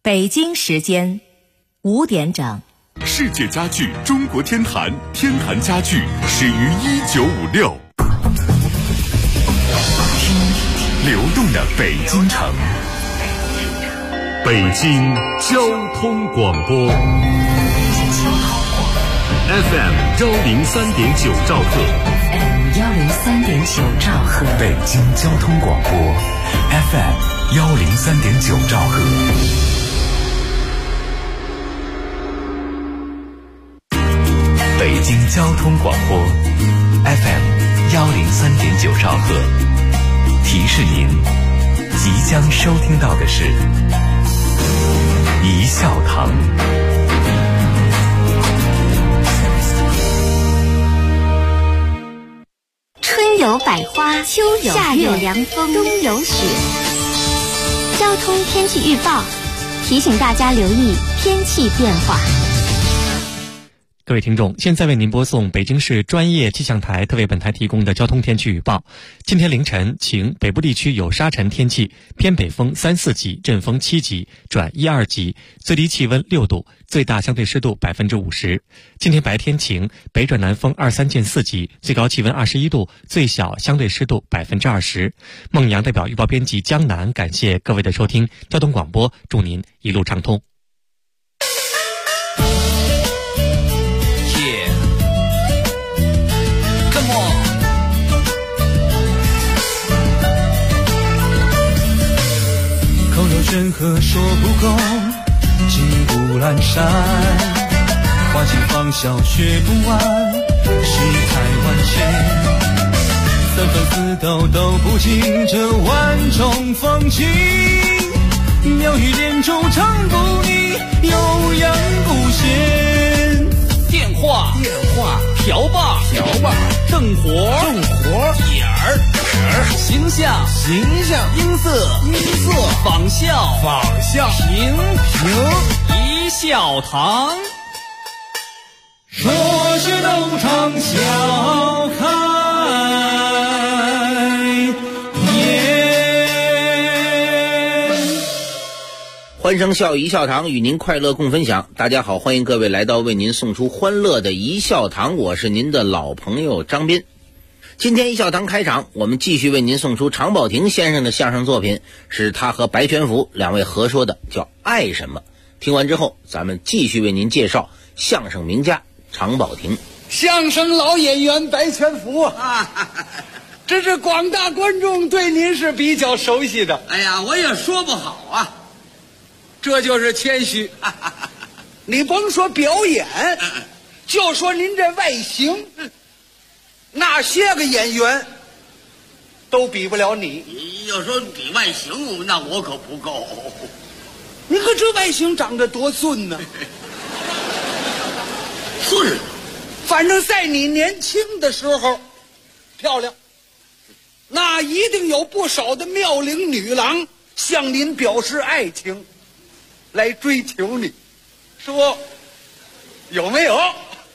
北京时间5点整。 世界家具中国天坛，天坛家具始于1956。听流动的北京城，北京交通广播 FM 103.9兆赫 103.9兆赫， 北京交通广播 FM 103.9兆赫。北京交通广播 FM 103.9兆赫，提示您即将收听到的是一笑堂。 春有百花，秋有夏有凉风，冬有雪。交通天气预报提醒大家留意天气变化。 各位听众，现在为您播送北京市专业气象台特为本台提供的交通天气预报。今天凌晨晴，北部地区有沙尘天气，偏北风3、4级，阵风7级转1、2级，最低气温6度，最大相对湿度50%。今天白天晴，北转南风2、3见4级，最高气温21度，最小相对湿度20%。孟阳代表预报编辑江南，感谢各位的收听，交通广播祝您一路畅通。 口若悬河说不够，情不阑珊，花期芳笑学不完，世态万千，三分四斗都不尽这万种风情，妙语连珠唱不腻，悠扬不闲。 电话瓢把正活点儿形象音色仿效平一笑堂， 说是都唱笑开颜。 欢声笑语一笑堂，与您快乐共分享。大家好，欢迎各位来到为您送出欢乐的一笑堂，我是您的老朋友张斌。今天一笑堂开场，我们继续为您送出常宝霆先生的相声作品，是他和白全福两位合说的，叫《爱什么》。听完之后，咱们继续为您介绍相声名家常宝霆。 相声老演员白全福这是广大观众对您是比较熟悉的。 哎呀，我也说不好啊， 这就是谦虚你甭说表演，就说您这外形，那些个演员都比不了你。 你要说比外形，那我可不够。 你可这外形长得多顺呢顺， 反正在你年轻的时候漂亮，那一定有不少的妙龄女郎向您表示爱情，来追求你，说有没有？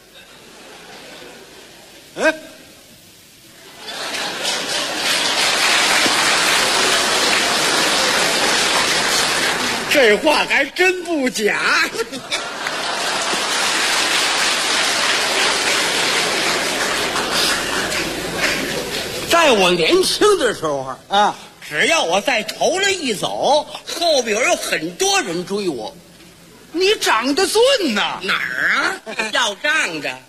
这话还真不假在我年轻的时候啊，只要我在头上一走，后边有很多人追我。 你长得顺呐。 哪儿啊？要仗着。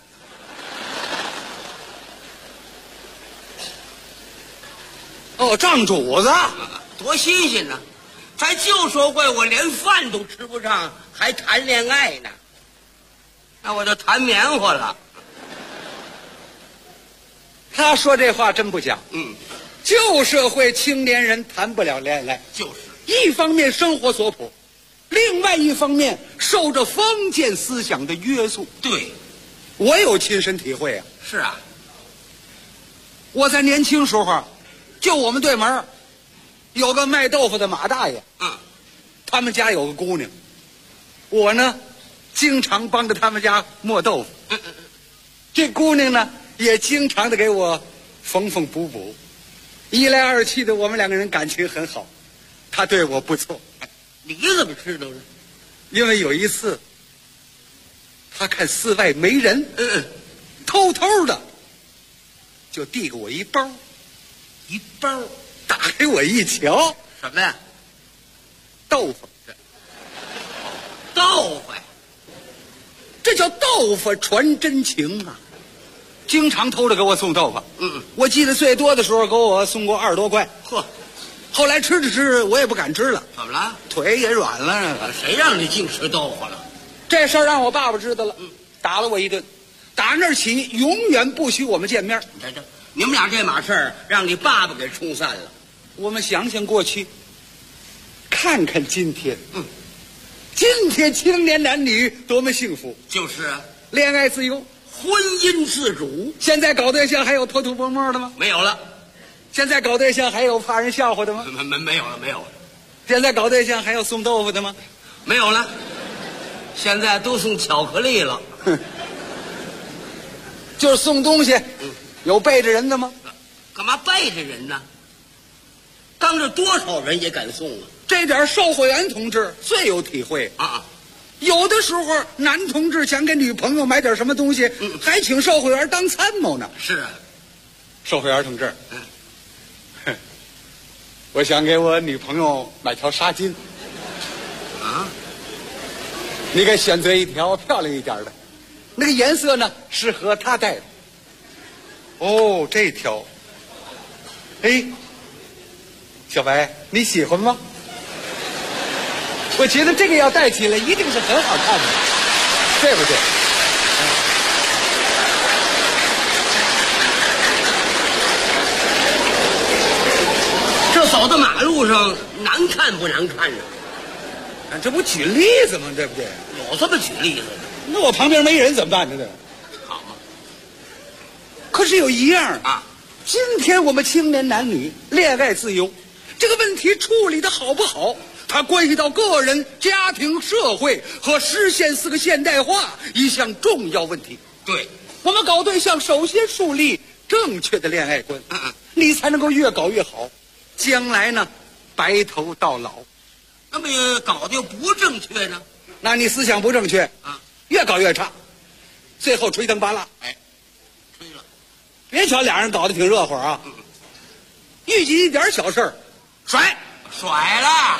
哦，仗主子， 多新鲜呢！才就说会我连饭都吃不上，还谈恋爱呢，那我就谈棉花了。 他说这话真不假。旧社会青年人谈不了恋爱， 就是一方面生活所迫，另外一方面受着封建思想的约束。 对， 我有亲身体会啊。 是啊， 我在年轻时候，就我们对门有个卖豆腐的马大爷，他们家有个姑娘，我呢经常帮着他们家磨豆腐，这姑娘呢也经常的给我缝缝补补，一来二去的，我们两个人感情很好，他对我不错。 你怎么知道呢？ 因为有一次，他看寺外没人，偷偷的就递给我一包，打给我一瞧， 什么呀？ 豆腐。 豆腐呀， 这叫豆腐传真情啊！经常偷着给我送豆腐。我记得最多的时候给我送过20多块。 呵， 后来吃着吃着我也不敢吃了， 怎么了？ 腿也软了。 谁让你净吃豆腐了？ 这事儿让我爸爸知道了，打了我一顿。打那儿起，永远不许我们见面。 你们俩这码事儿让你爸爸给冲散了。 我们想想过去，看看今天。今天青年男女多么幸福！ 就是啊， 恋爱自由， 婚姻自主。 现在搞对象还有偷偷摸摸的吗？ 没有了。 现在搞对象还有怕人笑话的吗？ 没有了。 现在搞对象还有送豆腐的吗？ 没有了。现在都送巧克力了。 就是送东西，有背着人的吗？ 干嘛背着人呢？当着多少人也敢送啊！ 这点售货员同志最有体会啊！ 有的时候男同志想给女朋友买点什么东西，还请售货员当参谋呢。 是啊， 售货员同志，我想给我女朋友买条纱巾啊， 你给选择一条漂亮一点的，那个颜色呢适合她戴的。哦，这条，哎，小白你喜欢吗？我觉得这个要戴起来一定是很好看的，对不对？ 这走到马路上难看不难看呢？ 这不举例子吗？对不对？ 有这么举例子的？ 那我旁边没人怎么办呢？这好嘛。 可是有一样啊， 今天我们青年男女恋爱自由，这个问题处理的好不好，它关系到个人、家庭、社会和实现4个现代化一项重要问题。 对， 我们搞对象首先树立正确的恋爱观，你才能够越搞越好，将来呢白头到老。 那么搞得又不正确呢？ 那你思想不正确啊， 越搞越差，最后吹灯拔蜡。 哎，吹了。 别瞧俩人搞得挺热乎啊，遇见一点小事儿， 甩了。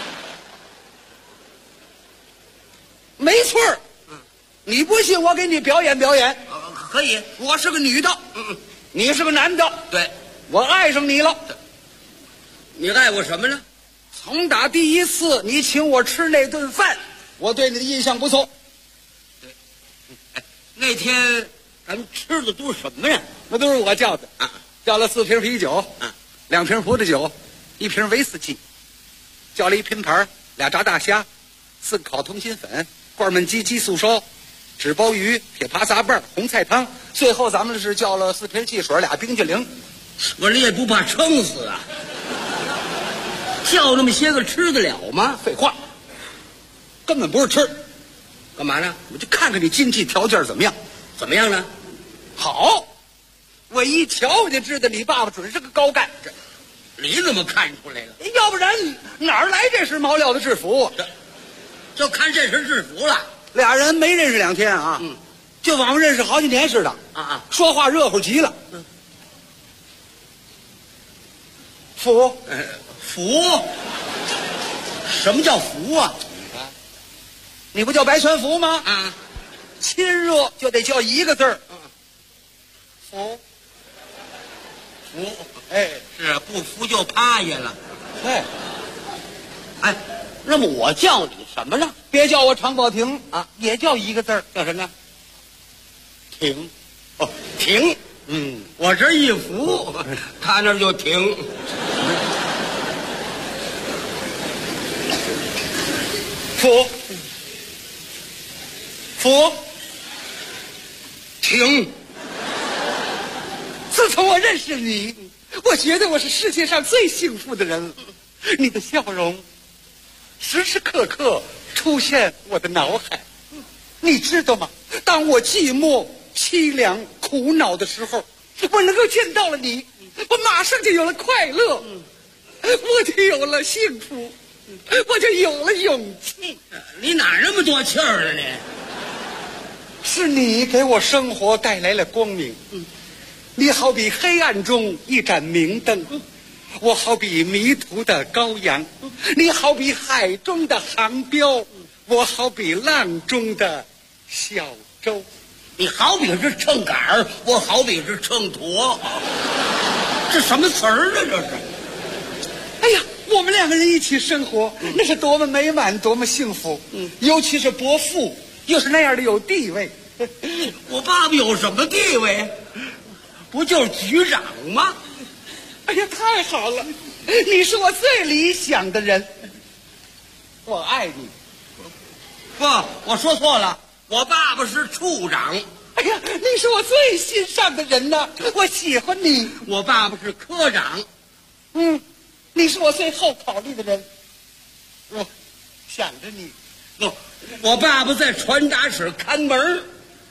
没错儿，你不信我给你表演表演。 可以。 我是个女的，你是个男的， 对， 我爱上你了。 你爱我什么呢？ 从打第一次你请我吃那顿饭，我对你的印象不错。 对，那天咱们吃的都是什么呀？ 那都是我叫的啊，叫了4瓶啤酒，2瓶葡萄酒，1瓶威士忌，叫了1拼盘，2炸大虾，4个烤通心粉，罐焖鸡素烧，纸包鱼，铁耙杂拌，红菜汤。最后咱们是叫了4瓶汽水，2冰淇淋。 我这也不怕撑死啊！叫那么些个吃得了吗？ 废话，根本不是吃。 干嘛呢？ 我就看看你经济条件怎么样。 怎么样呢？ 好，我一瞧我就知道你爸爸准是个高干。 你怎么看出来了？ 要不然哪儿来这身毛料的制服？ 就看这身制服了。 俩人没认识2天啊，就往认识好几年似的说话热乎极了。服， 服？什么叫服啊？ 你不叫白全福吗？ 啊， 亲热就得叫1个字儿。服， 服。 哎， 是啊，不服就趴下了。 哎， 那么我叫你什么呢？ 别叫我常宝霆啊，也叫1个字儿， 叫什么？ 停。 哦，停。我这一服，他那就停。 服， 停。 自从我认识你，我觉得我是世界上最幸福的人。你的笑容时时刻刻出现我的脑海，你知道吗？当我寂寞、凄凉、苦恼的时候，我能够见到了你，我马上就有了快乐，我就有了幸福。 我就有了勇气。 你哪那么多气儿呢？你是你给我生活带来了光明。你好比黑暗中一盏明灯，我好比迷途的羔羊。你好比海中的航标，我好比浪中的小舟。 你好比是秤杆儿，我好比是秤砣。这什么词儿呢？这是。 哎呀，我们两个人一起生活，那是多么美满，多么幸福。尤其是伯父又是那样的有地位。 我爸爸有什么地位？不就是局长吗？ 哎呀，太好了！你是我最理想的人，我爱你。 不，我说错了，我爸爸是处长。 哎呀，你是我最欣赏的人呐，我喜欢你。 我爸爸是科长。 你是我最后考虑的人，我想着你。 不，我爸爸在传达室看门。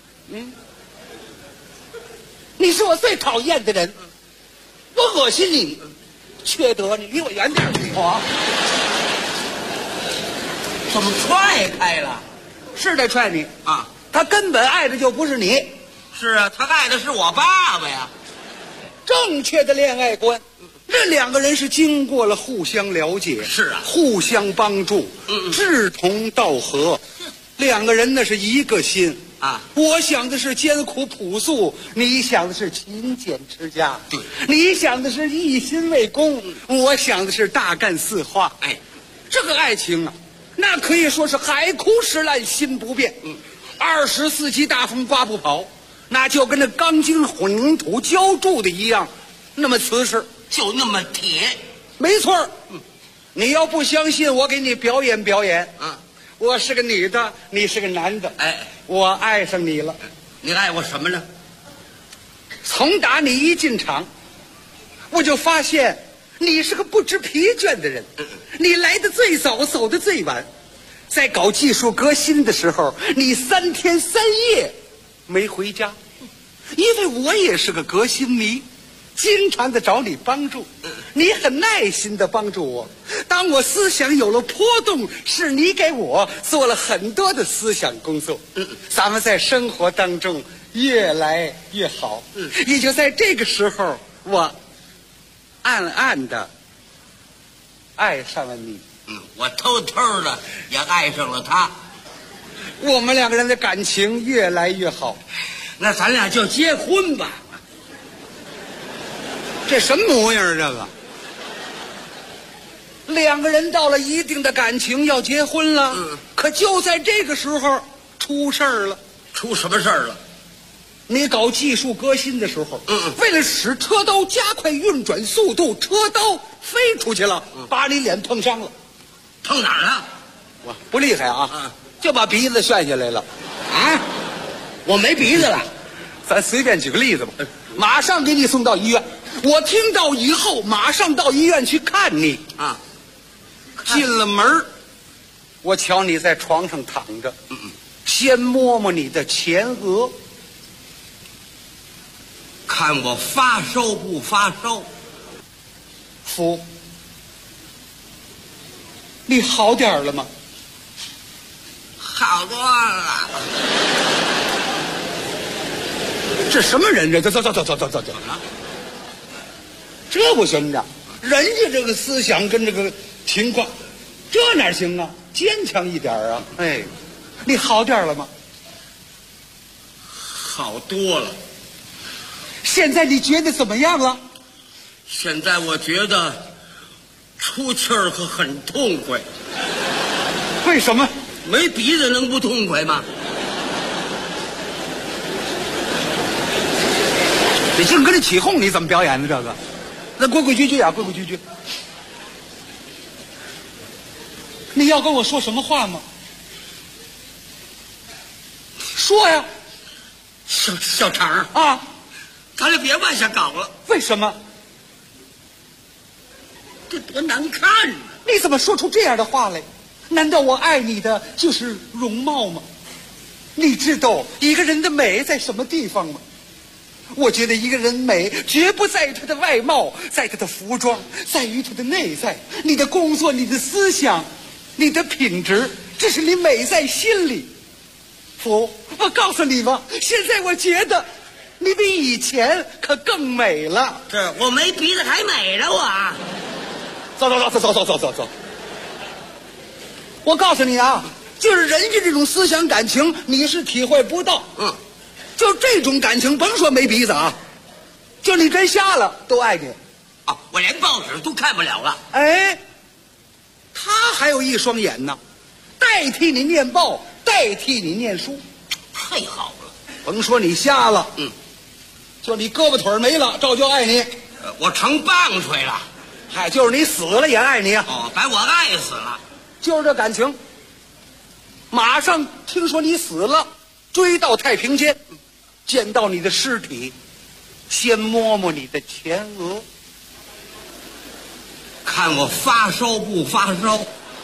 你是我最讨厌的人，我恶心你，缺德，你离我远点去。 怎么踹开了？ 是得踹你啊！ 他根本爱的就不是你。 是啊，他爱的是我爸爸呀。 正确的恋爱观，这两个人是经过了互相了解， 是啊， 互相帮助，志同道合，两个人那是一个心啊。 我想的是艰苦朴素，你想的是勤俭持家。 对， 你想的是一心为公，我想的是大干四化。 哎， 这个爱情啊，那可以说是海枯石烂，心不变。24季大风刮不跑，那就跟那钢筋混凝土浇筑的一样，那么瓷实， 就那么铁。 没错。你要不相信，我给你表演表演。我是个女的，你是个男的。 哎， 我爱上你了。 你爱我什么呢？ 从打你一进场，我就发现你是个不知疲倦的人。你来的最早，走的最晚。在搞技术革新的时候，你3天3夜没回家，因为我也是个革新迷，经常的找你帮助，你很耐心的帮助我。当我思想有了波动，是你给我做了很多的思想工作。咱们在生活当中越来越好。也就在这个时候，我暗暗的爱上了你。 我偷偷的也爱上了他。 我们两个人的感情越来越好。 那咱俩就结婚吧。 这什么模样？这个两个人到了一定的感情要结婚了。可就在这个时候出事儿了。 出什么事儿了？ 你搞技术革新的时候，为了使车刀加快运转速度，车刀飞出去了，把你脸碰伤了。 碰哪儿了？ 我不厉害啊，就把鼻子炫下来了。 我没鼻子了。 咱随便举个例子吧，马上给你送到医院。我听到以后，马上到医院去看你。进了门，我瞧你在床上躺着，先摸摸你的前额， 看我发烧不发烧。 夫，你好点了吗？ 好多了。 这什么人？这走，这不行的。人家这个思想跟这个情况，这哪行啊？坚强一点啊！哎，你好点了吗？ 好多了。 现在你觉得怎么样了？ 现在我觉得出气儿可很痛快。 为什么？ 没鼻子能不痛快吗？ 你净跟着起哄，你怎么表演的这个？那规规矩矩啊，规规矩矩。你要跟我说什么话吗？说呀。 小常啊， 咱俩别往下搞了。 为什么？ 这多难看啊！ 你怎么说出这样的话来？难道我爱你的就是容貌吗？你知道一个人的美在什么地方吗？ 我觉得一个人美，绝不在于他的外貌，在他的服装，在于他的内在。你的工作，你的思想，你的品质，这是你美在心里。福，我告诉你吧，现在我觉得你比以前可更美了。 是我没鼻子还美了我。 走。我告诉你啊，就是人家这种思想感情，你是体会不到。就这种感情，甭说没鼻子啊，就你真瞎了都爱你。 啊，我连报纸都看不了了。 哎，他还有一双眼呢，代替你念报，代替你念书。 太好了。 甭说你瞎了，就你胳膊腿没了，照旧爱你。 我成棒槌了。 嗨，就是你死了也爱你啊。 哦，把我爱死了。 就是这感情。马上听说你死了，追到太平间，见到你的尸体，先摸摸你的前额， 看我发烧不发烧。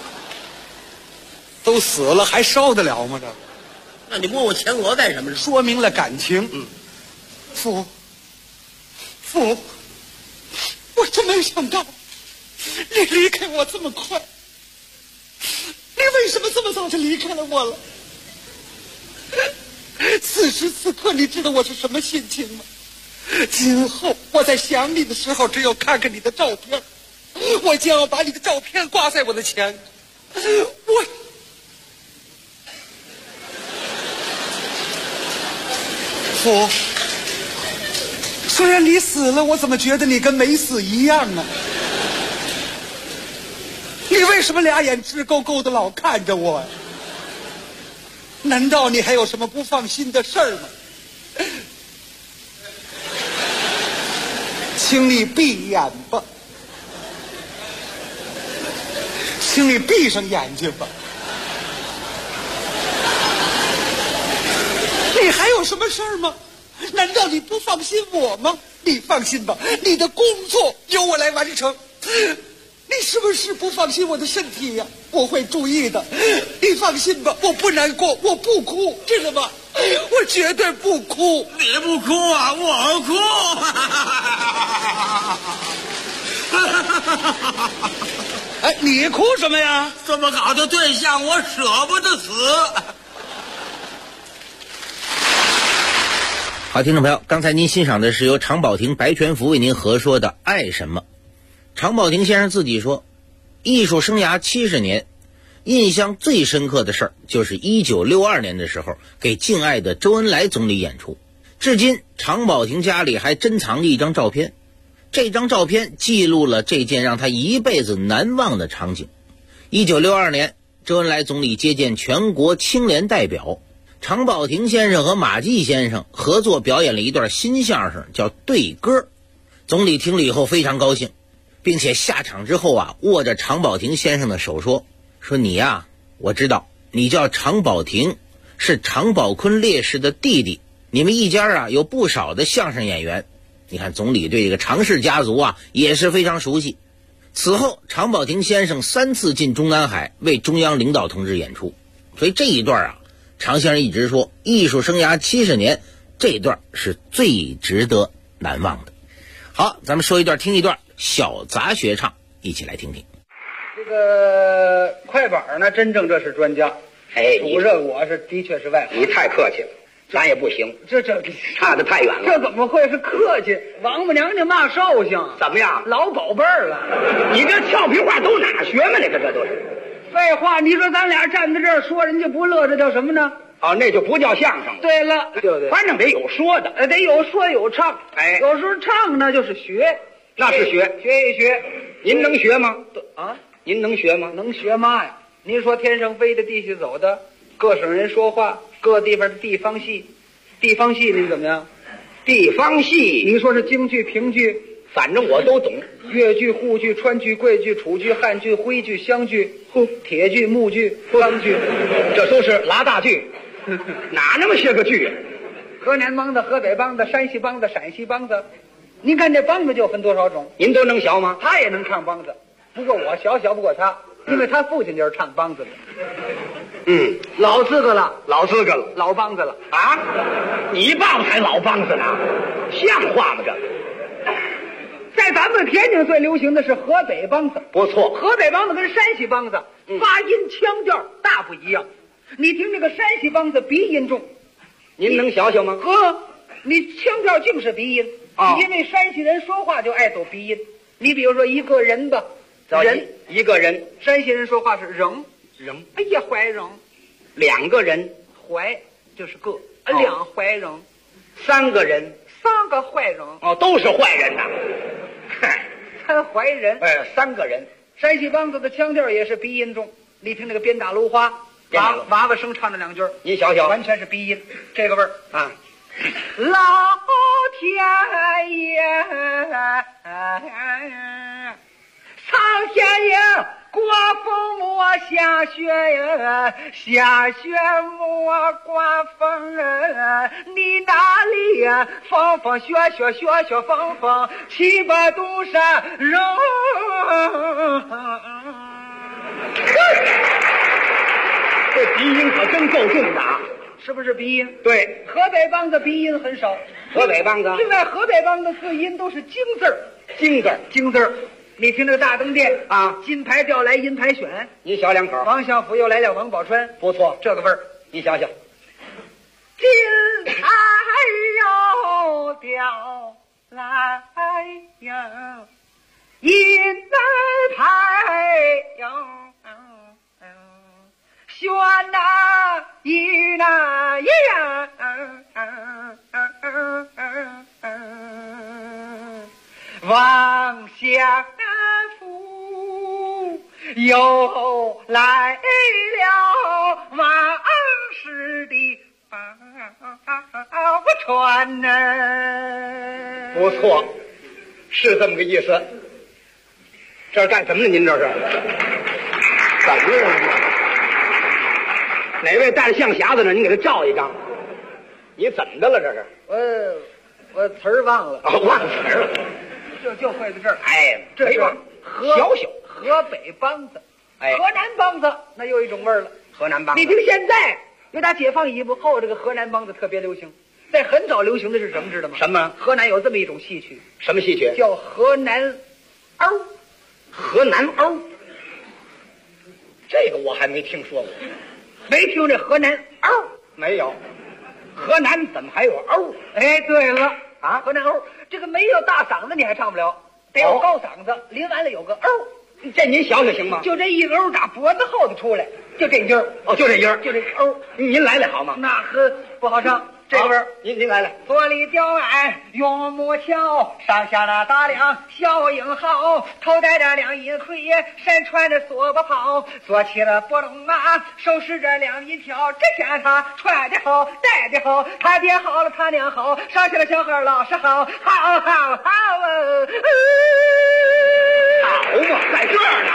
都死了还烧得了吗？这， 那你摸我前额干什么？ 说明了感情。父，我真没想到你离开我这么快。你为什么这么早就离开了我了？此时此刻，你知道我是什么心情吗？今后我在想你的时候，只有看看你的照片，我将要把你的照片挂在我的墙。父，虽然你死了，我怎么觉得你跟没死一样呢？你为什么俩眼直勾勾的老看着我呀？难道你还有什么不放心的事儿吗？请你闭眼吧，请你闭上眼睛吧。你还有什么事儿吗？难道你不放心我吗？你放心吧，你的工作由我来完成。你是不是不放心我的身体呀？我会注意的。你放心吧，我不难过，我不哭，知道吗？我绝对不哭。 你不哭啊，我哭。 哎，你哭什么呀？ 这么好的对象，我舍不得死。 好，听众朋友，刚才您欣赏的是由常宝霆、白全福为您合说的《爱什么》。常宝霆先生自己说，艺术生涯70年，印象最深刻的事儿就是1962年的时候给敬爱的周恩来总理演出。至今常宝霆家里还珍藏着一张照片，这张照片记录了这件让他一辈子难忘的场景。1962年，周恩来总理接见全国青联代表，常宝霆先生和马季先生合作表演了一段新相声，叫对歌。总理听了以后非常高兴，并且下场之后啊，握着常宝霆先生的手说你呀，我知道你叫常宝霆，是常宝坤烈士的弟弟，你们一家啊有不少的相声演员。你看总理对这个常氏家族啊也是非常熟悉。此后常宝霆先生3次进中南海为中央领导同志演出，所以这一段啊，常先生一直说艺术生涯70年，这一段是最值得难忘的。好，咱们说一段听一段小杂学唱，一起来听听。 这个快板呢，真正这是专家。 哎， 主任我是的确是外行。 你太客气了，咱也不行， 这差得太远了。 这怎么会是客气？王母娘娘骂寿星， 怎么样？ 老宝贝儿了。 你这俏皮话都哪学嘛？这都是废话。你说咱俩站在这儿说人家不乐，这叫什么呢？ 哦，那就不叫相声了。 对了，对， 反正得有说的， 得有说有唱。 哎， 有时候唱呢就是学， 那是学一学。 您能学吗？ 啊， 您能学吗？ 能学嘛呀？您说天上飞的，地下走的，各省人说话，各地方的地方戏，地方戏您怎么样？ 地方戏， 你说是京剧、评剧， 反正我都懂。 越剧、沪剧、川剧、桂剧、楚剧、汉剧、徽剧、湘剧、铁剧、木剧、钢剧， 这都是拉大剧。哪那么些个剧啊？ 河南梆子、河北梆子、山西梆子、陕西梆子，您看这梆子就分多少种？ 您都能学吗？ 他也能唱梆子，不过我小不过他，因为他父亲就是唱梆子的。 老资格了， 老资格了老梆子了。 啊！你爸爸还老梆子呢，像话吗？这个在咱们天津最流行的是河北梆子， 不错。 河北梆子跟山西梆子发音腔调大不一样。你听这个山西梆子鼻音重， 您能想想吗？ 你腔调净是鼻音啊， 因为山西人说话就爱走鼻音。你比如说一个人吧，人一个人， 山西人说话是扔，哎呀怀扔， 两个人， 怀就是个， 哦两怀扔， 三个人， 三个坏扔， 哦，都是坏人呐。 三怀人， 三个人。 山西梆子的腔调也是鼻音重。你听那个鞭打芦花，娃娃声唱的两句， 您想想， 完全是鼻音，这个味儿啊。 老天爷，苍天爷，刮风莫下雪呀，下雪莫刮风啊！你哪里呀？风风雪雪，雪雪风风，七八度山容。 这鼻音可真够重的啊！ 是不是鼻音？ 对， 河北梆子鼻音很少。 河北梆子， 另外河北梆子字音都是京字儿，京字儿。你听这个大灯店啊， 金牌调来银牌选， 您小两口。 王相府又来了王宝钏， 不错， 这个味儿。 你想想， 金牌又调来呀，银牌哟。选哪一哪呀？王相府又来了王氏的宝钏呢。 不错，是这么个意思。这是干什么呢？您这是怎么了？哪位带着象匣子呢？你给他照一张。你怎么的了？这是？ 我词儿忘了。 忘词儿了。 就会在这儿。 哎， 这是河北梆子。 哎， 河南梆子那又一种味儿了。 河南梆子。 你听现在，有打解放以后，这个河南梆子特别流行。在很早流行的是什么，知道吗？ 什么？ 河南有这么一种戏曲。 什么戏曲？ 叫河南袄。 河南袄。这个我还没听说过。 没听这河南袄？ 没有。河南怎么还有袄？ 哎，对了啊， 河南袄，这个没有大嗓子你还唱不了，得有高嗓子，临完了有个袄。 这您想想行吗？ 就这一袄打脖子后头出来，就这音儿。 哦，就这音儿， 就这袄。 您来来好吗？ 那不好唱。这个味儿， 您来来。 左里吊鞍用木桥，上下那大梁小英豪，头戴着亮银盔，身穿着梭巴袍，坐起了波龙马，手持着亮银条。这天他穿的好，戴的好，他爹好了，他娘好，上去了小孩老师好，好嘛， 在这儿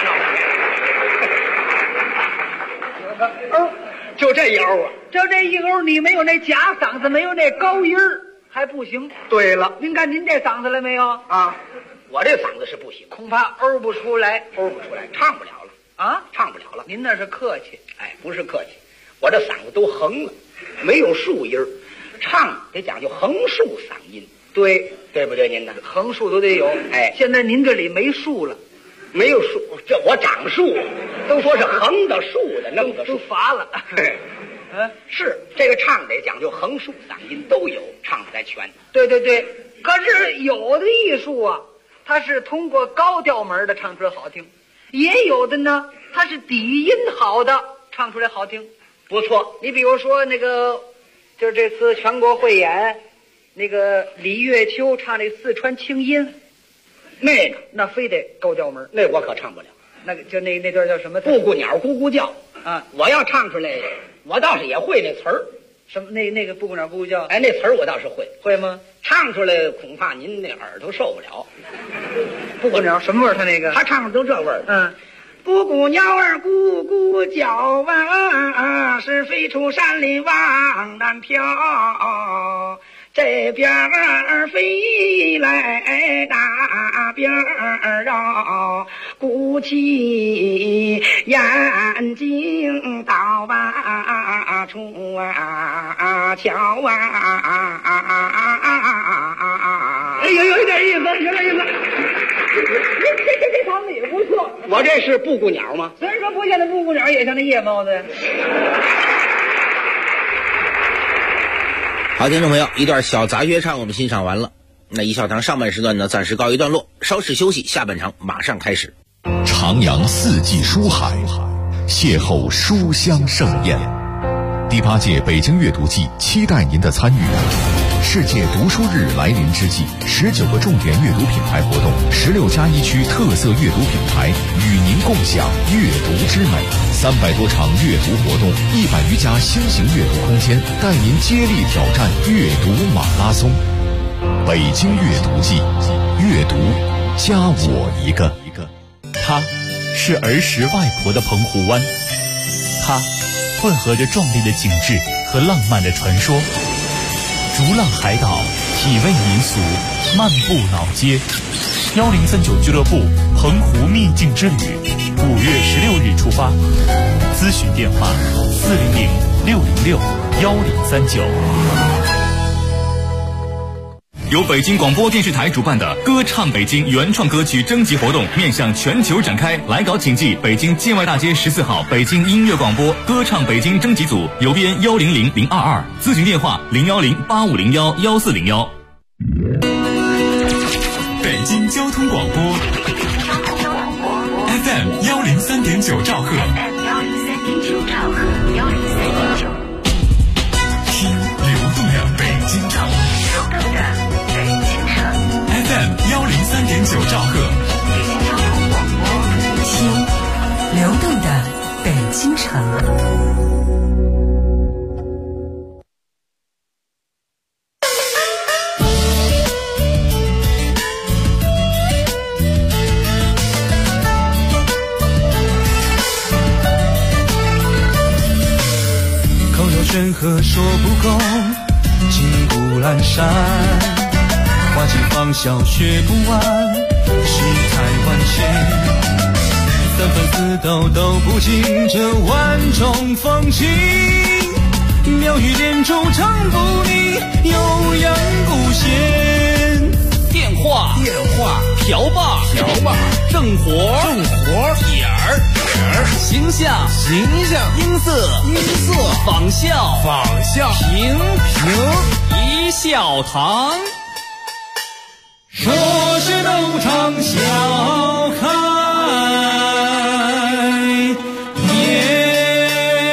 呢，就这一袄啊。 就这一袄，你没有那假嗓子，没有那高音儿，还不行。 对了， 您看您这嗓子了没有啊？我这嗓子是不行， 恐怕袄不出来， 唱不了了啊， 唱不了了。 您那是客气， 哎，不是客气，我这嗓子都横了，没有竖音儿，唱得讲究横竖嗓音， 对不对？您呢？ 横竖都得有。 哎， 现在您这里没竖了， 没有竖，这我长竖，都说是横的竖的，弄的都竖乏了。 是这个唱得讲究横竖嗓音都有，唱不来全。 对，可是有的艺术啊，它是通过高调门的唱出来好听，也有的呢，它是底音好的唱出来好听。 不错， 你比如说那个，就是这次全国汇演，那个李月秋唱那四川清音，那非得高调门， 那我可唱不了。 那个就那段叫什么？ 布谷鸟咕咕叫啊！ 我要唱出来，我倒是也会那词儿。 什么？那个布谷鸟咕咕叫？ 哎，那词儿我倒是会吗？ 唱出来恐怕您那耳朵受不了。 布谷鸟什么味儿？他那个他唱的都这味儿。布谷鸟儿咕咕叫啊，是飞出山里往南飘。 这边儿飞来那边儿绕，鼓起眼睛到吧处啊瞧啊，有点意思，有点意思。这唱的也不错。我这是布谷鸟吗？虽然说不像那布谷鸟，也像那夜猫子。 好，听众朋友，一段小杂学唱我们欣赏完了。那一笑堂上半时段呢，暂时告一段落，稍事休息，下半场马上开始。 徜徉四季书海，邂逅书香盛宴。第8届北京阅读季期待您的参与。世界读书日来临之际，19个重点阅读品牌活动，16+1区特色阅读品牌与您共享阅读之美，300多场阅读活动，100余家新型阅读空间，带您接力挑战阅读马拉松。北京阅读季，阅读加我一个。 它是儿时外婆的澎湖湾，它混合着壮丽的景致和浪漫的传说。逐浪海岛，体味民俗，漫步老街。1039俱乐部澎湖秘境之旅，5月16日出发。咨询电话400-606-1039。 由北京广播电视台主办的歌唱北京原创歌曲征集活动面向全球展开，来稿请寄北京建外大街14号北京音乐广播歌唱北京征集组，邮编100022，咨询电话010-8501-1401。 北京交通广播 FM 103.9兆赫，听流动的北京城。FM 103.9兆赫， 听流动的北京城。 口有悬河说不够，金谷阑珊。花季芳笑学不完，世态万千。三分四斗都不尽这万种风情。妙语连珠唱不腻，悠扬不闲。 电话瓢把正活点儿形象音色仿效平一笑堂。 说是斗场笑开颜。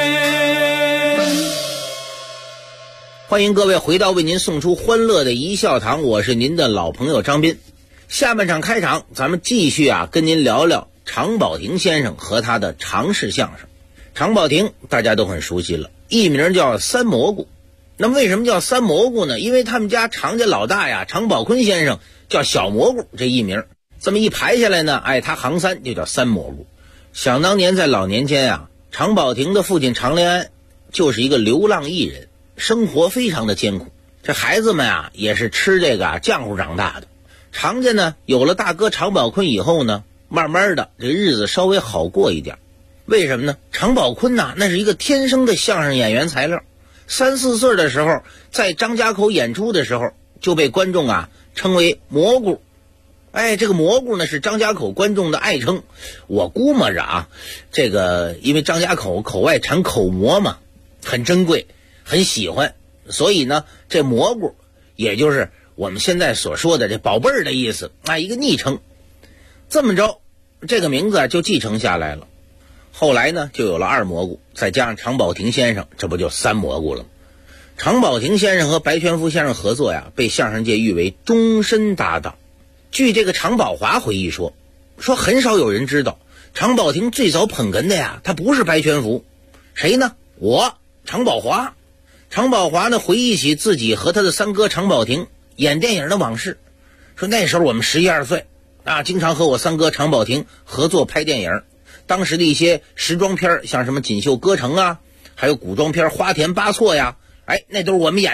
欢迎各位回到为您送出欢乐的一笑堂，我是您的老朋友张斌。下半场开场，咱们继续跟您聊聊常宝霆先生和他的常氏相声。常宝霆大家都很熟悉了，艺名叫三蘑菇。那么为什么叫三蘑菇呢？因为他们家常家老大呀，常宝坤先生叫小蘑菇这艺名，这么一排下来呢，他行三就叫三蘑菇。想当年在老年间啊，常宝霆的父亲常连安就是一个流浪艺人，生活非常的艰苦。这孩子们啊也是吃这个浆糊长大的。常家呢有了大哥常宝坤以后呢，慢慢的这日子稍微好过一点。为什么呢？常宝坤呐，那是一个天生的相声演员材料。3、4岁的时候，在张家口演出的时候，就被观众称为蘑菇。这个蘑菇呢是张家口观众的爱称。我估摸着这个因为张家口口外产口蘑嘛，很珍贵，很喜欢，所以呢，这蘑菇也就是我们现在所说的这宝贝儿的意思，一个昵称。这么着，这个名字就继承下来了。后来呢，就有了二蘑菇，再加上常宝霆先生，这不就三蘑菇了吗？常宝霆先生和白全福先生合作被相声界誉为终身搭档。据这个常宝华回忆说很少有人知道，常宝霆最早捧哏的他不是白全福，谁呢？我常宝华。常宝华呢回忆起自己和他的三哥常宝霆演电影的往事，说那时候我们11、12岁经常和我三哥常宝霆合作拍电影。当时的一些时装片，像什么锦绣歌城还有古装片花田八错呀，那都是我们演的。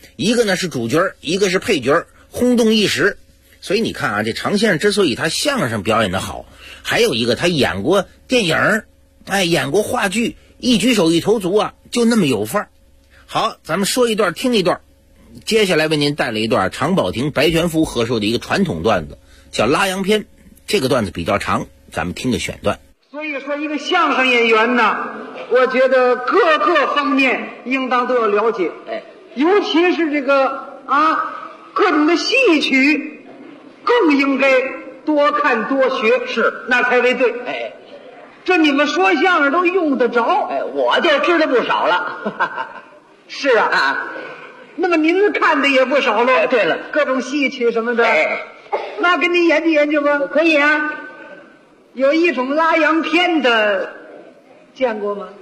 一个呢是主角，一个是配角，轰动一时。所以你看啊，这常先生之所以他相声表演的好，还有一个他演过电影，演过话剧，一举手一投足啊，就那么有范儿。好，咱们说一段听一段。接下来为您带来一段常宝霆、白全福合说的一个传统段子，叫拉洋片。这个段子比较长，咱们听个选段。 所以说一个相声演员呢，我觉得各个方面应当都要了解，尤其是这个各种的戏曲更应该多看多学，是那才为对。这你们说相声都用得着， 我就知道不少了。 是啊，那么您看的也不少喽。 对了， 各种戏曲什么的，那跟你研究研究吧。 可以啊。 有一种拉洋片的，见过吗？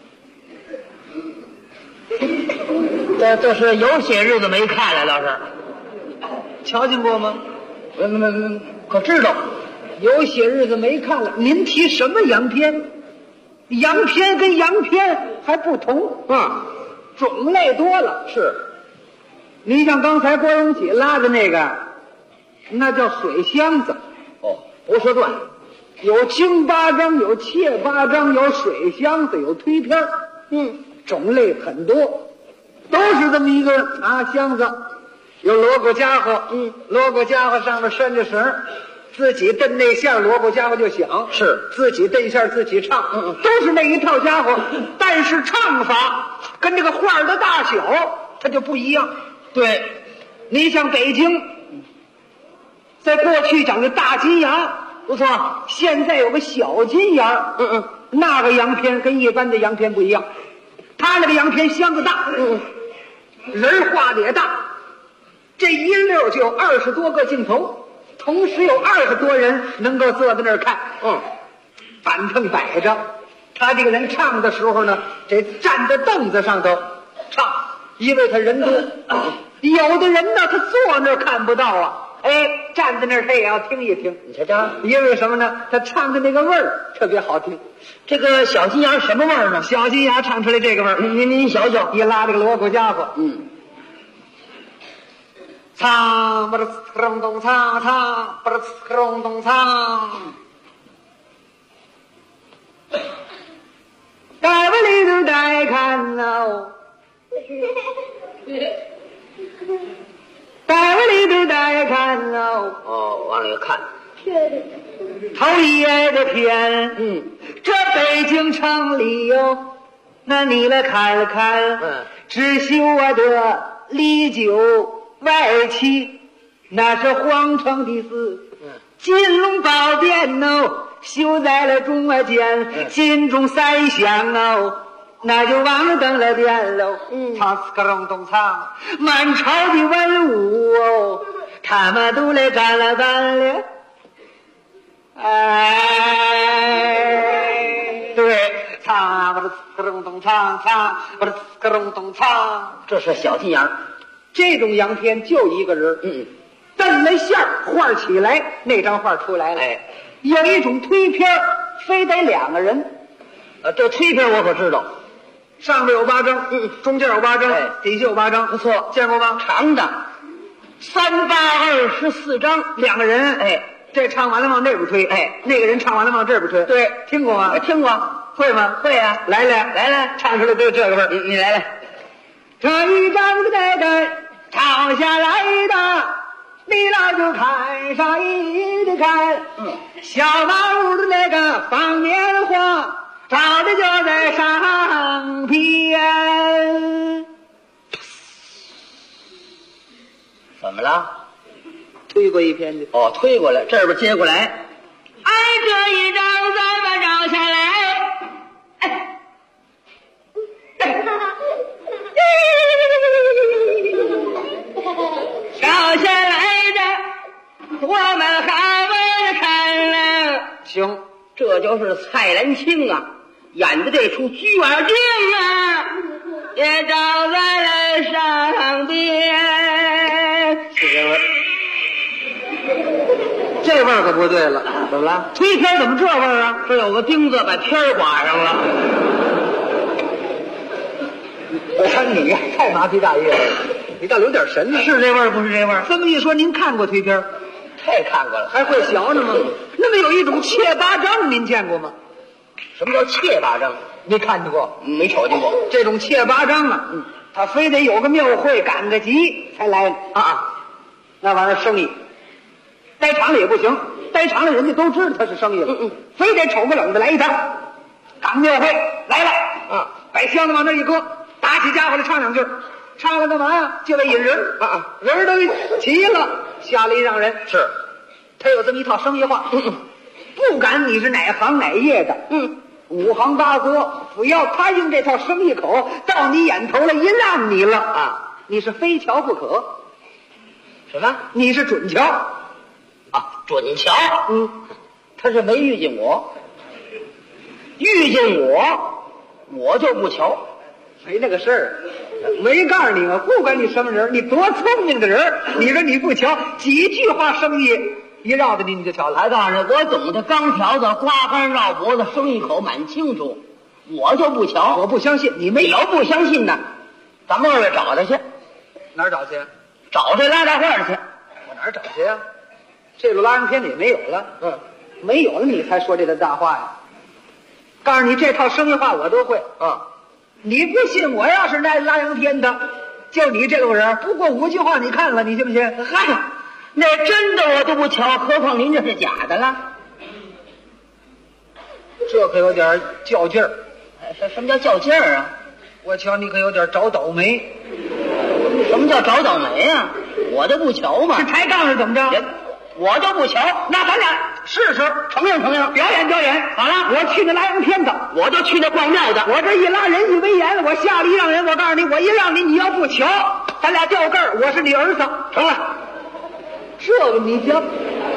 这是有些日子没看了，老师。 瞧见过吗？ 可知道。 有些日子没看了。您提什么洋片？洋片跟洋片还不同啊，种类多了。 是。 你像刚才郭荣启拉的那个，那叫水箱子。 不是段。 有京八张，有切八张，有水箱子，有推片儿，种类很多，都是这么一个箱子，有锣鼓家伙，锣鼓家伙上面拴着绳，自己蹬那线，锣鼓家伙就响， 是自己蹬线自己唱，都是那一套家伙，但是唱法跟这个画的大小它就不一样。 对， 你像北京，在过去讲的大金牙。不错，现在有个小金牙，那个洋片跟一般的洋片不一样，他那个洋片箱子大，人画的也大，这一溜就有20多个镜头，同时有20多人能够坐在那儿看，板凳摆着，他这个人唱的时候呢，这站在凳子上头唱，因为他人多，有的人呢他坐那儿看不到啊。站在那儿他也要听一听， 你瞧瞧， 因为什么呢？他唱的那个味儿特别好听。 这个小金牙什么味儿呢？ 小金牙唱出来这个味儿， 您瞧瞧， 一拉这个锣鼓家伙，唱吧啦呲隆咚唱，唱吧啦呲隆咚唱，带不里头带看喽。带我里头带看喽， 往里看， 头一页的片，这北京城里哟，那你来看了看，只修我的里九外七，那是皇城的事，金龙宝殿哦，修在了中外间，金钟三响哦。那就王登了殿喽，唱死个隆咚唱，满朝的文武哦，他们都来站了班了，对，唱吧啦死个隆咚唱，唱吧啦死个隆咚唱， 这是小金牙。 这种洋片就一个人，蹬了线画起来，那张画出来了。有一种推片非得2个人， 这推片我可知道。 上面有8张，中间有8张，底下有8张， 不错， 见过吗？ 长的，3、8、24张 ，2个人，这唱完了往那边推，那个人唱完了往这边推， 对， 听过吗？ 听过， 会吗？ 会啊， 来，唱出来都这个味儿， 你来， 这一张子那个抄下来的，你老就看上一的看，小马屋的那个放棉花。找的就在上边， 怎么了？ 推过一篇去。 推过来，这边接过来。 这一张咱们照下来，照下来的我们还没看了。 行，这就是蔡澜清啊。演的这出居尔定啊，也照在了上边。 这味儿可不对了，怎么了？推片怎么这味儿啊？ 这有个钉子把片儿刮上了。 我看你太麻痹大意了。 你倒有点神呢。 是这味儿不是这味儿？ 这么一说，您看过推片？ 太看过了， 还会学呢吗？那么有一种切八张，您见过吗？ 什么叫切八张？ 你看见过？ 没瞅见过。 这种切八张啊，他非得有个庙会赶个集才来啊。那玩意儿生意，待场了也不行，待场了人家都知道他是生意了，非得瞅个冷子来一趟。赶庙会来了啊，把箱子往那一搁，打起家伙来唱两句，唱了干嘛呀？就为引人啊，人都齐了，下了一让人是， 他有这么一套生意话，不管你是哪行哪业的，五行八作，只要他用这套生意口到你眼头了一让你了啊，你是非瞧不可。 什么？ 你是准瞧啊？准瞧？他是没遇见我，遇见我就不瞧， 没那个事儿。没告诉你吗？不管你什么人，你多聪明的人，你说你不瞧，几句话生意一绕着你就瞧了。 还告诉你，我懂得钢条子、刮竿绕脖子，生意口蛮清楚，我就不瞧。 我不相信，你没有不相信呢？咱们二位找他去， 哪儿找去？ 找这拉大褂去。 我哪儿找去呀？这路拉洋片里没有了，没有了，你才说这个大话呀？告诉你，这套生意话我都会啊。你不信，我要是那拉洋片的，就你这种人，不过5句话，你看了，你信不信？ 嗨，那真的我都不瞧，何况您这是假的了？ 这可有点较劲儿。 什么叫较劲儿啊？ 我瞧你可有点找倒霉。 什么叫找倒霉啊？我就不瞧嘛。 是抬杠是怎么着？ 我就不瞧。 那咱俩试试， 承认， 表演。好了，我去那拉洋片的， 我就去那逛庙的。 我这一拉人一为严，我下了一让人，我告诉你，我一让你，你要不瞧，咱俩掉个儿，我是你儿子， 成了。 这个你瞧，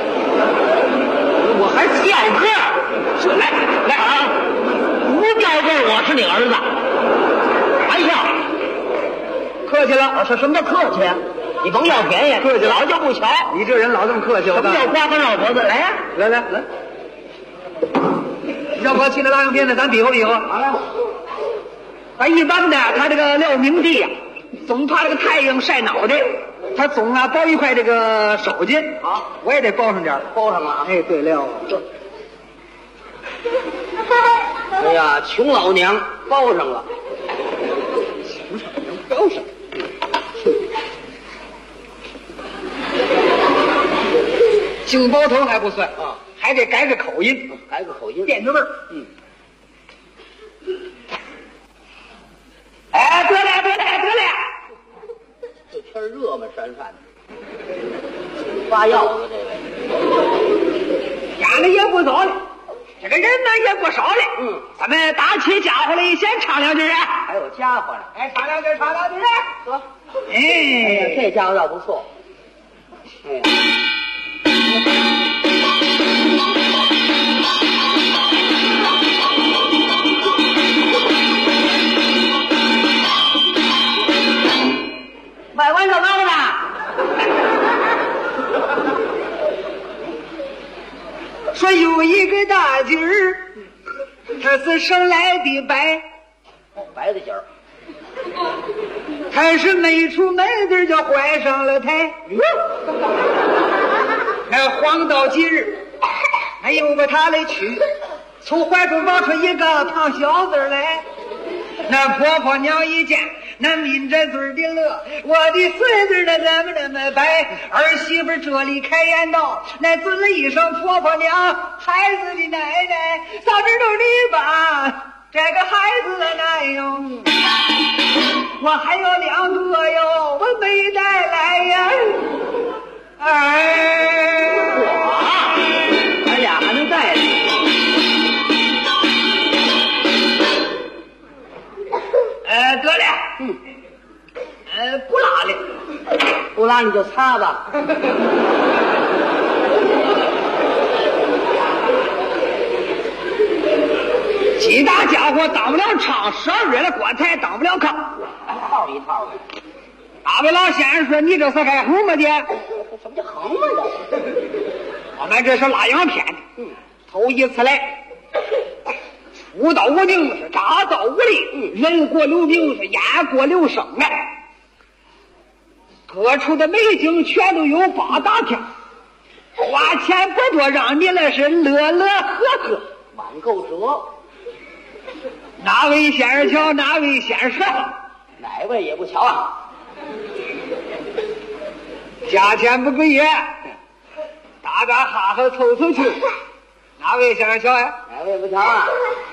我还掉个儿，来啊！不掉个儿，我是你儿子。玩笑， 客气了。 什么叫客气啊？你甭要便宜， 客气老就不瞧。 你这人老这么客气。 什么叫刮风绕脖子？来呀， 来，要不去那拉洋片的，咱比划比划。 好了。 咱一般的，他这个撂冥地呀，总怕这个太阳晒脑袋，他总包一块这个手巾。 好， 我也得包上点， 包上了啊。 哎，对了， 哎呀，穷老娘包上了， 包上。净包头还不算啊，还得改个口音，变个味儿。哎，得了， 这天热嘛，闪闪的，发药了这位， 演的也不早了，这个人呢也不少了。咱们打起家伙来，先唱两句啊。 还有家伙呢， 唱两句。 得， 哎， 这家伙倒不错。哎呀。 卖完这忙呢？说有一个大姐儿，她是生来的白， 白的姐儿， 她是没出门子就怀上了胎。那黄道吉日，还有个她来娶，从怀中抱出一个胖小子来。那婆婆娘一见，那抿着嘴的乐，我的孙子那怎么那么白？儿媳妇这里开言道，那尊了一声婆婆娘，孩子的奶奶，早知道你把这个孩子来哟，我还有2个哟，我没带来呀。 咱俩还能带着。 得了，不拉了， 不拉你就擦吧。 几大家伙当不了唱，12月的锅台当不了炕， 套一套的。 大伟老先生说：“你这是该横么的？ 什么叫横么的？ 我们这是拉洋片的，头一次来。”武道无名是铡刀无力，人过留名是眼过留声啊！ 各处的美景全都有8大片，花钱不多，让你那是乐乐呵呵， 满够折。 哪位先生瞧，哪位先生哪位也不瞧啊， 价钱不贵呀，打打哈哈凑凑去。哪位先生瞧呀？ 哪位不瞧啊？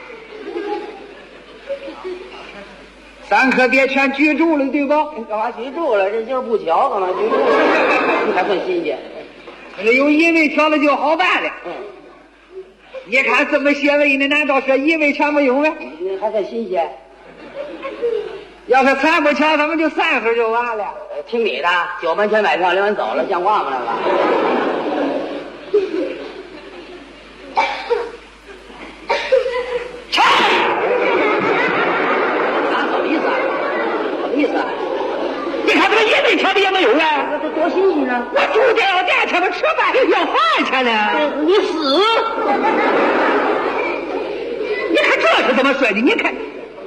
3颗别全居住了，对吧？ 干嘛居住了？这今儿不瞧，干嘛居住了？还算新鲜。 有1位瞧了就好办了。你看这么些位呢，难道说1位全不用了？ 还算新鲜。 要是全不瞧，咱们就3分就完了。 听你的，9门全买票，领完走了，像话吗？那个。 操！ 什么意思啊？什么意思啊？ 你看这个1位票的也没有啊， 这多新鲜啊！ 我住店要店他们吃饭要饭钱呢。 你死！ 你看这是怎么说的？你看，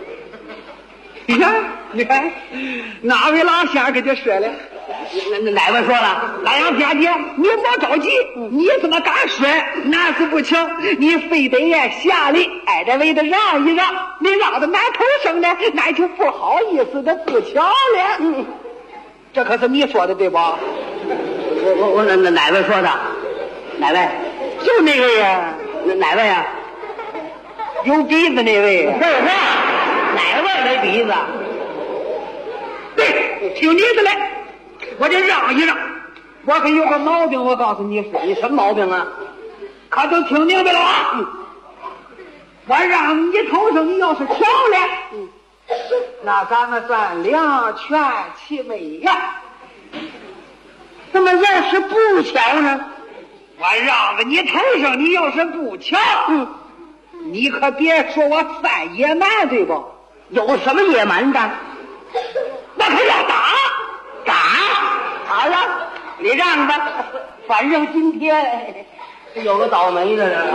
你看，哪位老先生给他说了？ 哪位说了？ 老杨爹爹，你莫着急，你怎么敢说？那是不行，你非得下来挨着位的让一让，你让的难头生呢，那就不好意思的不瞧了。这可是你说的对吧？ 我哪位说的？哪位？ 就那位呀。 哪位呀？ 有鼻子那位。 废话，哪位没鼻子？ 对，听你的嘞，我就让一让。我可有个毛病，我告诉你说。 你什么毛病啊？ 可都听明白了吧？我让你头上，你要是瞧了，那咱们算两全其美呀。 怎么要是不瞧呢？ 我让着你头上，你要是不瞧，你可别说我犯野蛮，对不？ 有什么野蛮的？ 那可要打。 好了，你让吧，反正今天有个倒霉的人。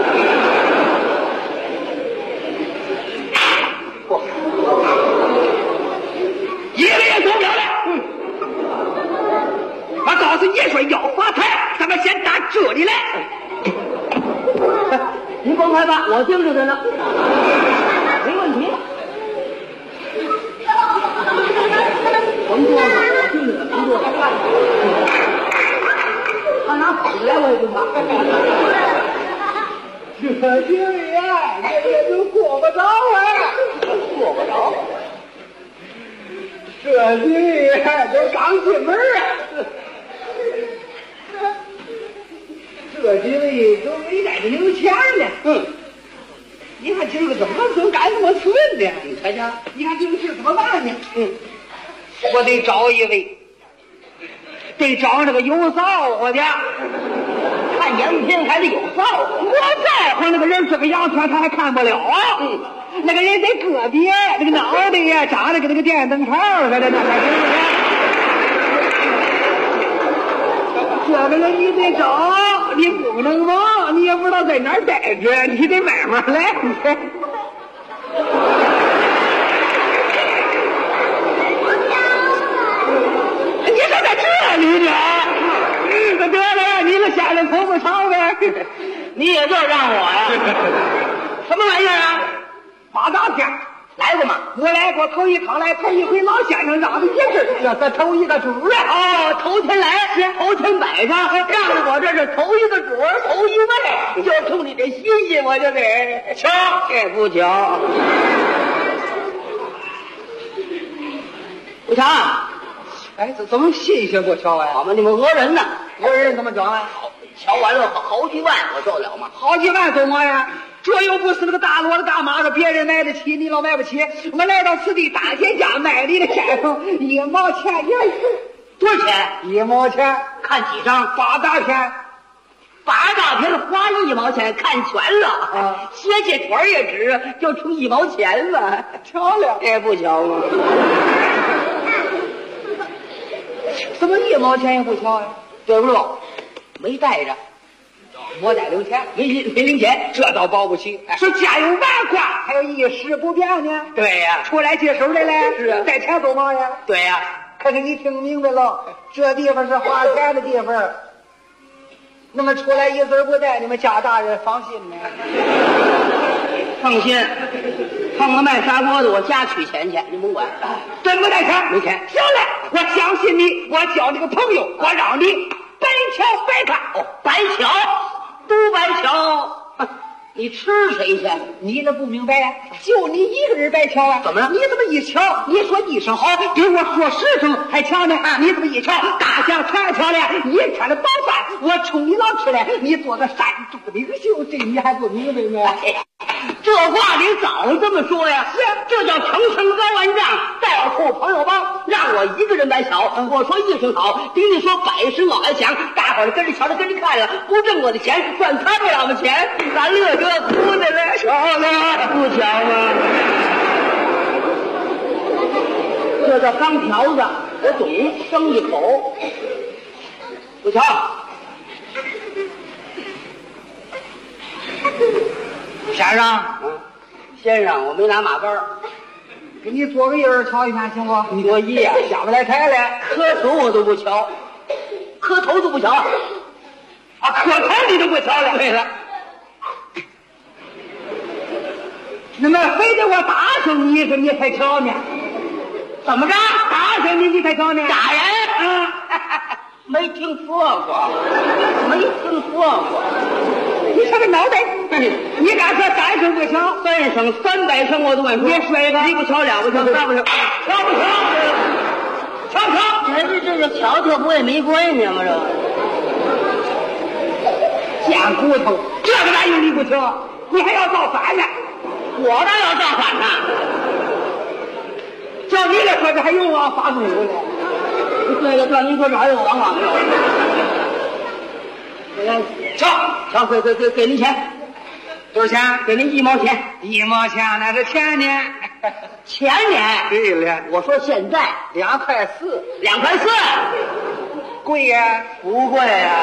一个也走不了了。我告诉你说要发财，咱们先打这里来。 您甭害怕，我盯着呢，没问题。甭说了，我盯着，甭说了。他拿斧子来，我也不怕。 这经理啊，这也就过不着啊， 过不着。 这经理都刚进门啊，这经理都没带着零钱呢。你看今儿个怎么干这么寸呢？ 你瞧瞧， 你看这个事怎么办呢？我得找一位，得找那个有造化的。 看洋片还得有造化。 我在乎那个人这个洋片他还看不了啊。那个人在个别，那个脑袋呀长得跟那个电灯泡似的，那还是这个人你得找，你不能忙，你也不知道在哪儿待着，你得慢慢来。你说在这里呢？得了，你们下人捧不场呗。 你也就让我呀？什么玩意儿啊 ？8大片来过吗？ 我来过，头一趟来，头一回老先生让的也是，这头一个主啊。 哦，头天来是头天摆上，让着我这是头一个主，头一位，就冲你这新鲜，我就得瞧， 这不瞧，不瞧。 哎，怎么新鲜不瞧啊？ 好嘛，你们讹人呢？ 讹人怎么讲啊？ 瞧完了好几万，我受得了吗？ 好几万做嘛呀？这又不是那个大骡子大马子，别人买得起，你老买不起。我来到此地，大天价卖你的先生1毛钱也是。 多少钱 ？1毛钱。 看几张 ？8大片。 8大片花1毛钱，看全了。歇歇腿也值，就出1毛钱了。 瞧了， 这不瞧吗？ 怎么1毛钱也不瞧呀？ 对不住，没带着。 没带零钱， 没零钱， 这倒保不齐。说家有万贯，还有一时不变呢。 对呀， 出来接手来了。 是啊， 带钱走嘛呀？ 对呀， 可是你听明白了，这地方是花钱的地方，那么出来一字不带，你们家大人放心呢？ 放心，碰了卖砂锅的，我家取钱去，你甭管。 真不带钱？ 没钱。 行了，我相信你，我交你个朋友，我让你白瞧白看。 哦，白瞧，都白瞧。你吃谁去？ 你那不明白呀？就你一个人白瞧啊？ 怎么了？ 你这么一瞧，你说一声好，比我说10声还瞧呢。你这么一瞧，大家全瞧了，你看着饱饭，我冲你老吃了，你做个山猪领袖，这你还不明白吗？ 这话你早这么说呀？是，这叫成声高万丈，带我朋友帮，让我一个人白瞧。我说一声好，比你说100声我还响。大伙儿跟着瞧着跟着看了，不挣我的钱，赚他们两个钱，咱乐这哭的了，瞧了不瞧吗？这叫钢条子，我懂，生一口，不瞧。先生，我没拿马杆， 给你做个印儿瞧一看行不？ 你多一呀， 下不来台了， 磕头我都不瞧，磕头都不瞧， 啊，磕头你都不瞧了。 对了， 那么非得我打上你一声你才瞧呢？ 怎么着？ 打上你才瞧呢？ 打人？啊，没听说过，没听说过。 你瞧这脑袋，你敢说3声不瞧 ？3声、300声我都敢说。 你说一个， 你不瞧了不瞧，瞧不瞧？ 瞧不瞧？瞧不瞧？ 这个瞧瞧不也没关系吗？这贱骨头，这个玩意儿你不瞧，你还要造反呢？ 我倒要造反呢！ 照你来说，这还有王发怒呢？ 对了，照您说这还有王法没有？瞧，给您钱， 多少钱？ 给您1毛钱 ，1毛钱那是前年， 前年。 对了， 我说现在 2块4 ，2块4， 贵呀？ 不贵呀，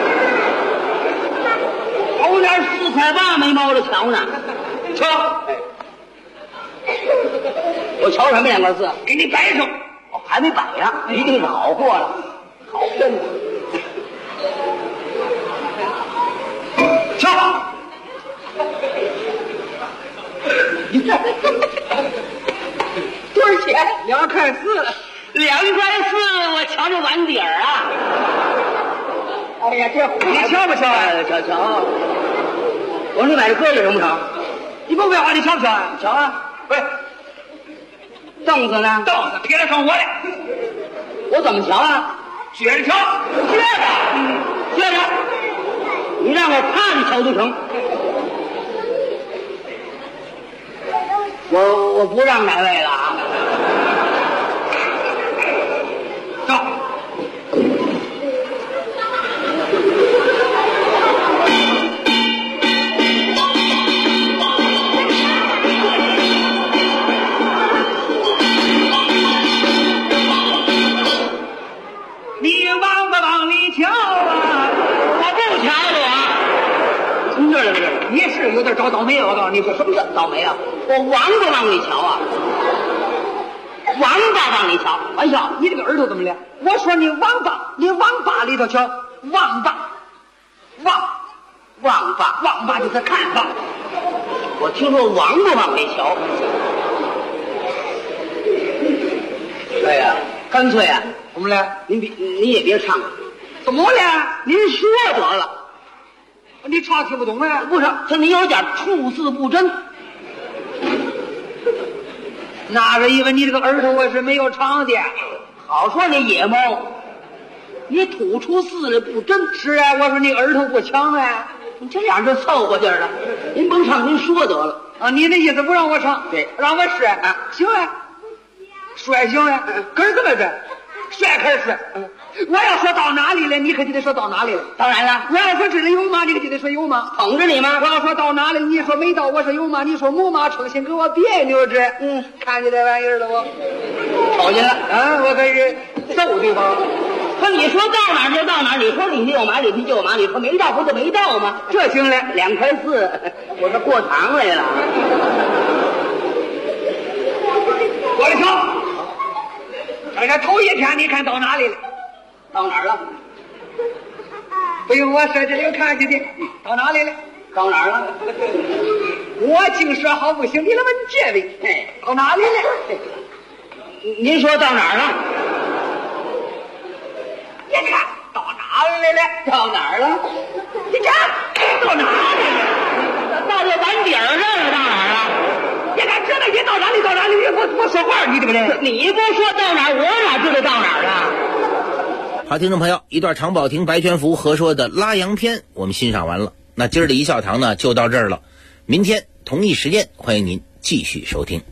头年4块8没猫着瞧呢。 瞧， 我瞧什么2块4？ 给你摆上， 我还没摆上，一定是好货了，好真的。 瞧，你看多少钱？2块4，2 块4，我瞧着碗底儿啊！ 哎呀，这你瞧不瞧啊？ 瞧。我说你买这搁有什么瞧？ 你不废话，你瞧不瞧啊？ 瞧啊！ 不是， 凳子呢？ 凳子撇得上我来， 我怎么瞧啊？ 撅着瞧， 撅着。你让我趴着瞧就成，我不让哪位了啊！ 走。你往不往里瞧啊？ 我不瞧我。从这儿来这儿， 你是有点找倒霉，我告诉你，说什么叫倒霉啊？我王八往里瞧啊！王八往里瞧， 哎呀，你这个耳朵怎么了？我说你王八，你王八里头瞧，王八就是看法。 我听说王八往里瞧。哎呀，干脆啊， 怎么了？ 你也别唱了， 怎么了？ 您说得了。 你唱听不懂啊？ 不是，可你有点处字不真。 那是因为你这个耳朵我是没有长的。 好说你野猫，你吐出字来不真。 是啊，我说你耳朵不强啊。 你这样就凑合劲儿了。您甭唱，您说得了。 啊，你的意思不让我唱？ 对， 让我帅啊，行啊，帅行啊。可是怎么着？帅可是帅。我要说到哪里了，你可就得说到哪里了。 当然了， 我要说这里有马，你可就得说有马。 捧着你吗？ 我要说到哪里，你说没到，我说有马，你说母马成心给我别扭着。看见这玩意儿了不？ 瞅见了啊！我可是揍对方。 可你说到哪儿就到哪儿，你说里头有马，里头就有马，你说没到不就没到吗？ 这行了 ，2块4，我这过堂来了。 过来瞧，站个头一天你看到哪里了？ 到哪儿了？ 不用我说，这里看去的，到哪里了？ 到哪儿了？ 我净说好不行，你来问这位，到哪里了？ 您说到哪儿了？ 你看到哪里来了？ 到哪儿了？ 你看到哪里了？ 到这碗底儿上了，到哪儿了？ 你看这个你到哪里？到哪里？我说话，你对不对？ 你不说到哪儿，我哪知道到哪儿啊？ 好，听众朋友，一段常宝霆、白全福合说的拉洋片我们欣赏完了。那今儿的一笑堂呢就到这儿了，明天同一时间欢迎您继续收听。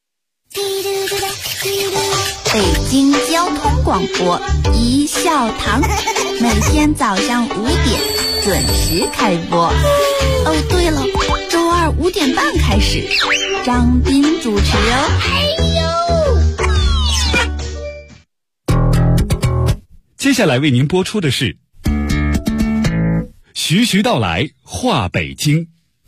北京交通广播一笑堂，每天早上5点准时开播。哦，对了，周二5点半开始，张斌主持哦。 接下来为您播出的是徐徐道来话北京。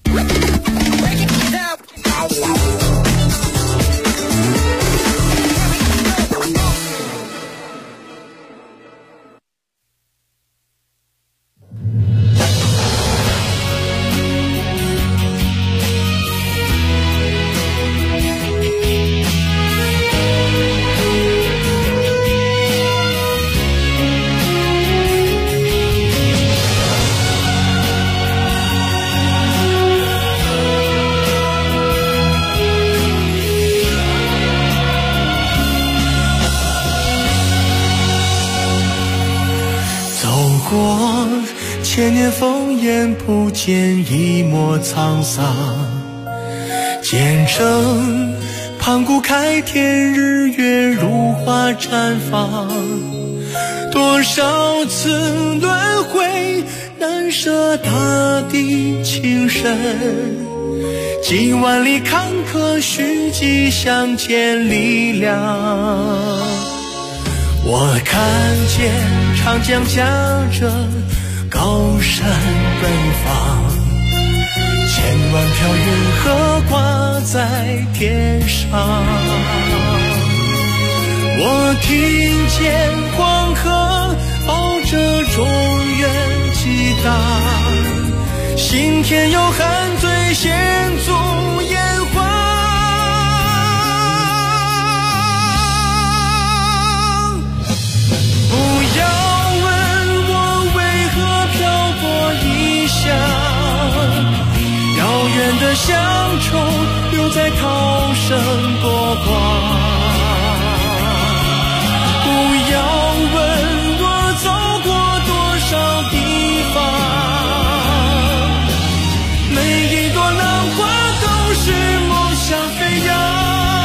千年烽烟不见一抹沧桑，见证盘古开天，日月如花绽放。多少次轮回，难舍大地情深，几万里坎坷，虚迹相见力量。我看见长江夹着高山奔放，千万条云河挂在天上。我听见黄河抱着中原激荡，心田有汉醉献足烟花。不要问我为何漂泊异乡，遥远的乡愁留在涛声波光。不要问我走过多少地方，每一朵浪花都是梦想飞扬。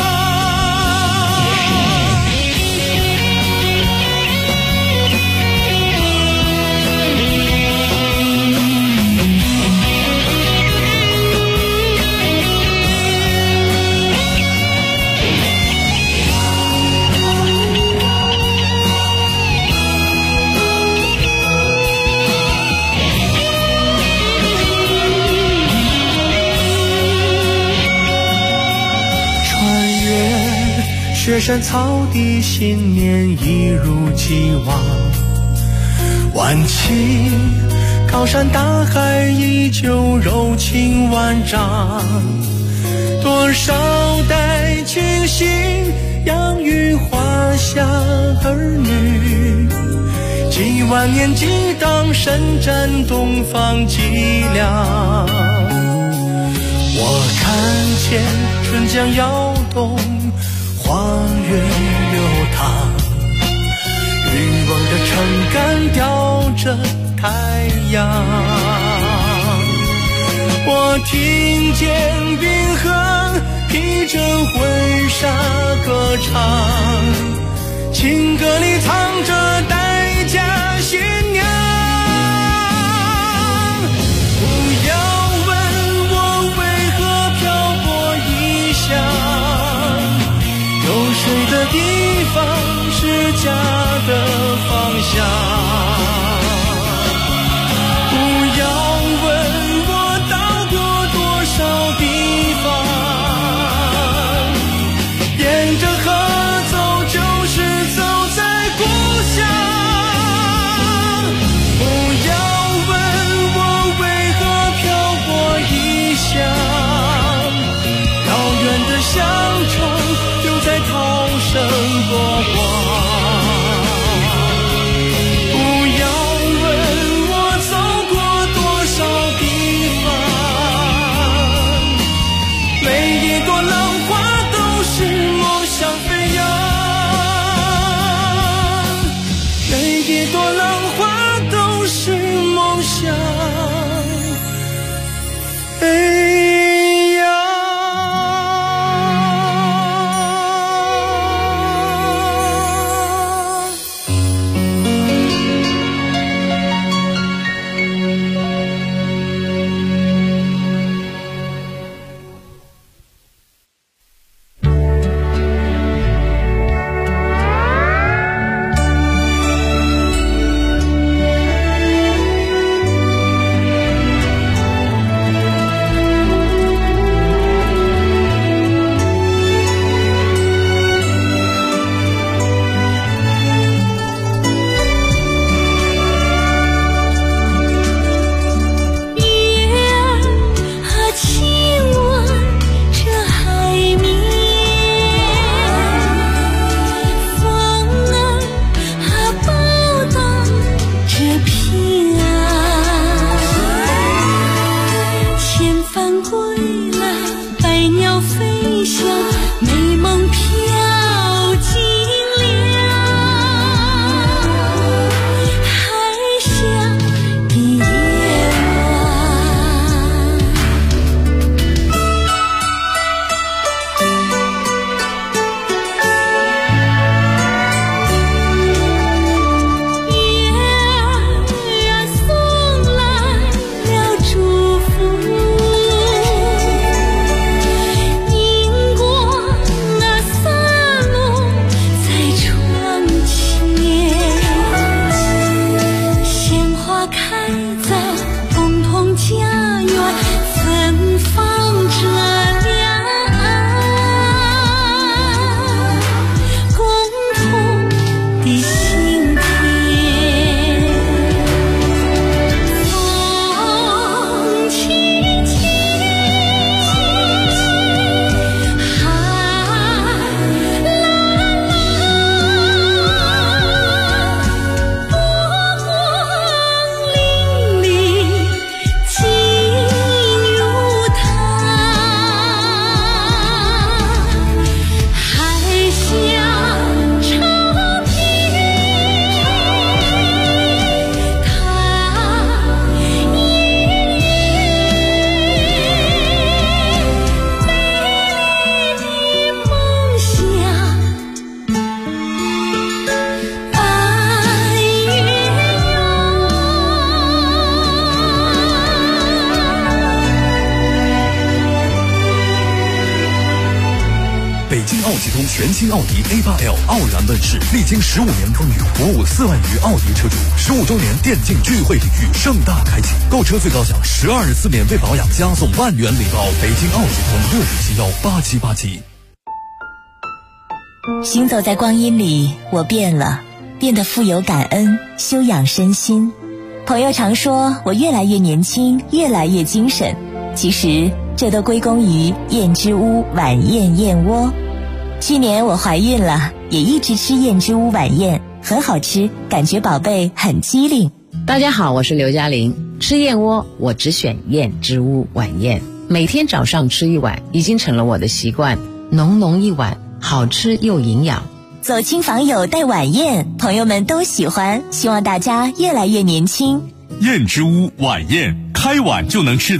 雪山草地，信念一如既往。万顷高山大海，依旧柔情万丈。多少代亲信养育华夏儿女，几万年激荡，伸展东方脊梁。我看见春江摇动，花月流淌，渔翁的撑杆吊着太阳。我听见冰河披着婚纱歌唱，情歌里藏着待嫁新娘。不要问我为何漂泊异乡，有谁的地方是家的方向。不要问我到过多少地方，沿着河走就是走启通全新奥迪 A8L 傲然问世，历经15年风雨，鼓舞4万余奥迪车主。15周年电竞聚会礼遇盛大开启，购车最高享12日次免费保养，加送1万元礼包。北京奥启通65718787。 行走在光阴里，我变了，变得富有感恩，修养身心。朋友常说我越来越年轻，越来越精神，其实这都归功于燕之屋晚宴燕窝。去年我怀孕了，也一直吃燕之屋晚宴，很好吃，感觉宝贝很机灵。 大家好，我是刘嘉玲。吃燕窝我只选燕之屋晚宴，每天早上吃一碗已经成了我的习惯，浓浓一碗，好吃又营养。 走亲访友带晚宴，朋友们都喜欢，希望大家越来越年轻。 燕之屋晚宴，开碗就能吃